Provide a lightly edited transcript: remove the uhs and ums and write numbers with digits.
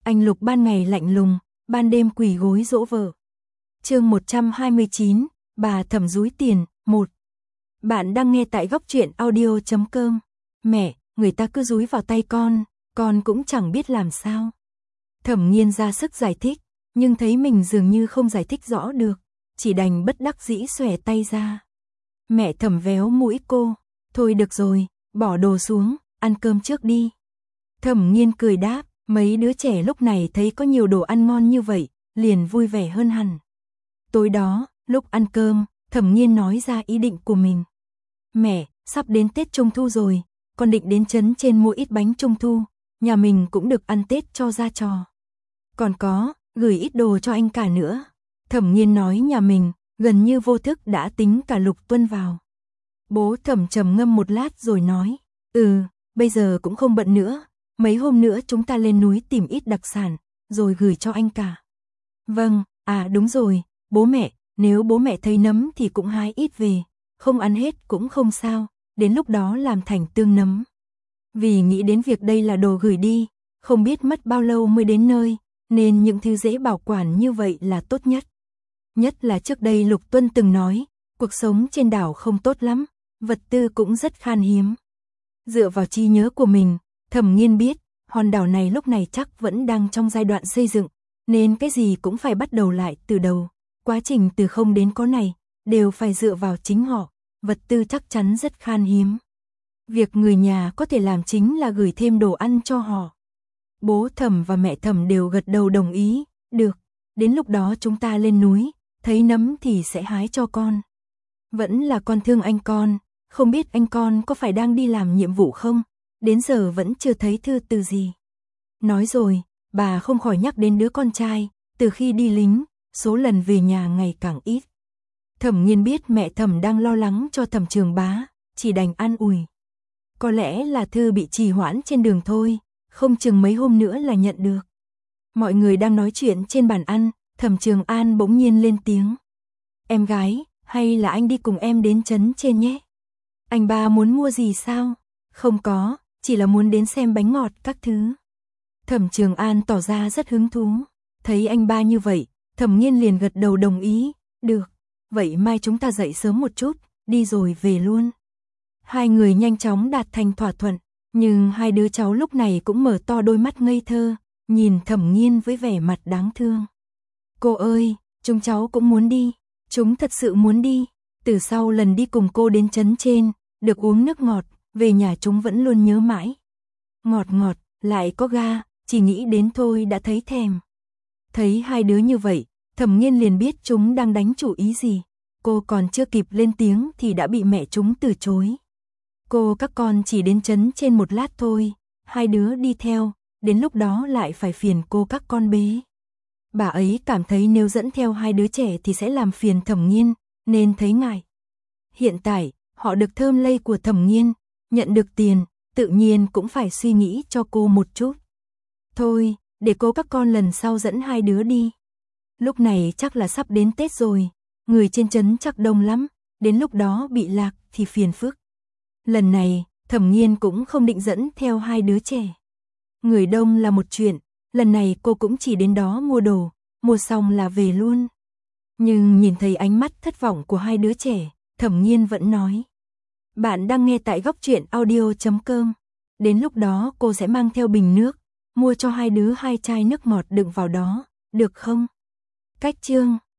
Anh Lục ban ngày lạnh lùng, ban đêm quỳ gối dỗ vợ. Chương 129, bà Thẩm dúi tiền, 1. Bạn đang nghe tại góc truyện audio.com. Mẹ, người ta cứ dúi vào tay con cũng chẳng biết làm sao. Thẩm Nghiên ra sức giải thích, nhưng thấy mình dường như không giải thích rõ được, chỉ đành bất đắc dĩ xòe tay ra. Mẹ Thẩm véo mũi cô, thôi được rồi, bỏ đồ xuống, ăn cơm trước đi. Thẩm Nghiên cười đáp, mấy đứa trẻ lúc này thấy có nhiều đồ ăn ngon như vậy, liền vui vẻ hơn hẳn. Tối đó, lúc ăn cơm, Thẩm Nghiên nói ra ý định của mình. Mẹ, sắp đến Tết Trung Thu rồi, con định đến trấn trên mua ít bánh Trung Thu, nhà mình cũng được ăn Tết cho ra trò. Còn có, gửi ít đồ cho anh cả nữa. Thẩm Nghiên nói nhà mình, gần như vô thức đã tính cả Lục Tuân vào. Bố Thẩm trầm ngâm một lát rồi nói, bây giờ cũng không bận nữa, mấy hôm nữa chúng ta lên núi tìm ít đặc sản, rồi gửi cho anh cả. Vâng, đúng rồi, bố mẹ, nếu bố mẹ thấy nấm thì cũng hái ít về, không ăn hết cũng không sao, đến lúc đó làm thành tương nấm. Vì nghĩ đến việc đây là đồ gửi đi, không biết mất bao lâu mới đến nơi, nên những thứ dễ bảo quản như vậy là tốt nhất. Nhất là trước đây Lục Tuân từng nói, cuộc sống trên đảo không tốt lắm, vật tư cũng rất khan hiếm. Dựa vào trí nhớ của mình, Thẩm Nghiên biết, hòn đảo này lúc này chắc vẫn đang trong giai đoạn xây dựng, nên cái gì cũng phải bắt đầu lại từ đầu. Quá trình từ không đến có này, đều phải dựa vào chính họ, vật tư chắc chắn rất khan hiếm. Việc người nhà có thể làm chính là gửi thêm đồ ăn cho họ. Bố Thẩm và mẹ Thẩm đều gật đầu đồng ý, được, đến lúc đó chúng ta lên núi, thấy nấm thì sẽ hái cho con. Vẫn là con thương anh con, không biết anh con có phải đang đi làm nhiệm vụ không, đến giờ vẫn chưa thấy thư từ gì. Nói rồi, bà không khỏi nhắc đến đứa con trai, từ khi đi lính, số lần về nhà ngày càng ít. Thẩm Nghiên biết mẹ Thẩm đang lo lắng cho Thẩm Trường Bá, chỉ đành an ủi. Có lẽ là thư bị trì hoãn trên đường thôi, không chừng mấy hôm nữa là nhận được. Mọi người đang nói chuyện trên bàn ăn, Thẩm Trường An bỗng nhiên lên tiếng. Em gái, hay là anh đi cùng em đến trấn trên nhé? Anh ba muốn mua gì sao? Không có, chỉ là muốn đến xem bánh ngọt các thứ. Thẩm Trường An tỏ ra rất hứng thú. Thấy anh ba như vậy, Thẩm Nghiên liền gật đầu đồng ý. Được, vậy mai chúng ta dậy sớm một chút, đi rồi về luôn. Hai người nhanh chóng đạt thành thỏa thuận, nhưng hai đứa cháu lúc này cũng mở to đôi mắt ngây thơ, nhìn Thẩm Nghiên với vẻ mặt đáng thương. Cô ơi, chúng cháu cũng muốn đi, chúng thật sự muốn đi. Từ sau lần đi cùng cô đến trấn trên, được uống nước ngọt, về nhà chúng vẫn luôn nhớ mãi. Ngọt ngọt, lại có ga, chỉ nghĩ đến thôi đã thấy thèm. Thấy hai đứa như vậy, Thẩm Nghiên liền biết chúng đang đánh chủ ý gì. Cô còn chưa kịp lên tiếng thì đã bị mẹ chúng từ chối. Các con chỉ đến trấn trên một lát thôi, hai đứa đi theo, đến lúc đó lại phải phiền các con bế. Bà ấy cảm thấy nếu dẫn theo hai đứa trẻ thì sẽ làm phiền Thẩm Nghiên, nên thấy ngại. Hiện tại, họ được thơm lây của Thẩm Nghiên, nhận được tiền, tự nhiên cũng phải suy nghĩ cho cô một chút. Thôi, để các con lần sau dẫn hai đứa đi. Lúc này chắc là sắp đến Tết rồi, người trên trấn chắc đông lắm, đến lúc đó bị lạc thì phiền phức. Lần này, Thẩm Nghiên cũng không định dẫn theo hai đứa trẻ. Người đông là một chuyện, lần này cô cũng chỉ đến đó mua đồ, mua xong là về luôn. Nhưng nhìn thấy ánh mắt thất vọng của hai đứa trẻ, Thẩm Nghiên vẫn nói. Bạn đang nghe tại góc truyện audio.com. Đến lúc đó cô sẽ mang theo bình nước, mua cho hai đứa 2 chai nước ngọt đựng vào đó, được không? Cách chương